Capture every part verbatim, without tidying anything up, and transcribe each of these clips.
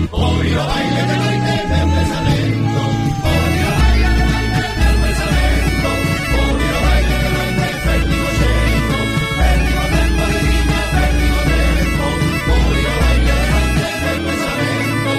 Oi o baile de noite meu pesamento, oi o baile de noite meu pesamento, oi o baile de noite perdigo xeito, perdigo tempo de viña, perdigo tempo, oi o baile de noite meu pesamento.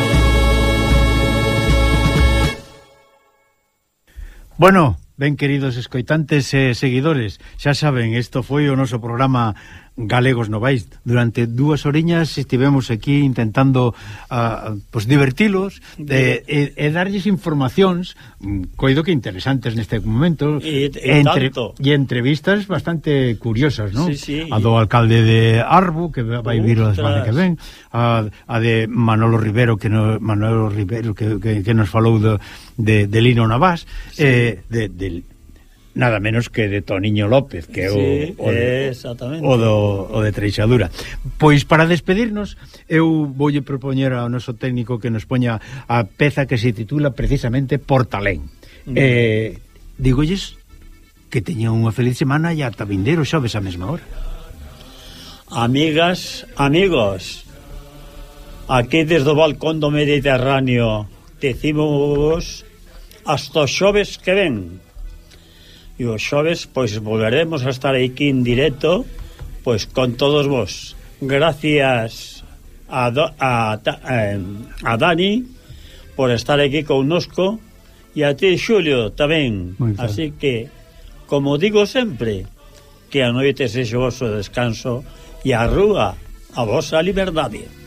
Bueno, ben queridos escoitantes e seguidores, xa saben, isto foi o noso programa Galegos Novais. Durante dúas horiñas estivemos aquí intentando uh, pues, divertilos e, e, e darlles informacións coido que interesantes neste momento e, e, entre, tanto e entrevistas bastante curiosas, ¿no? Sí, sí. A do alcalde de Arbo, que vai vir a semana que ven, a, a de Manolo Rivero que no, Manolo Rivero que, que, que nos falou de, de, de Lino Navás, sí. eh, de, de nada menos que de Toniño López, que é o, sí, o, de, exactamente. o, do, o de Treixadura. Pois para despedirnos eu voulle propoñer ao noso técnico que nos poña a peza que se titula precisamente Portalén. Mm. Eh, dígolles que teñan unha feliz semana e ata vindeiro xoves a mesma hora. Amigas, amigos, aquí desde o balcón do Mediterráneo decimos hasta os xoves que ven. E os xoves, pois, volveremos a estar aquí en directo, pois, con todos vos. Gracias a, do, a, a, a Dani por estar aquí connosco e a ti, Xulio, tamén. Así que, como digo sempre, que a noite sexa o vosso descanso e a rúa a vosa liberdade.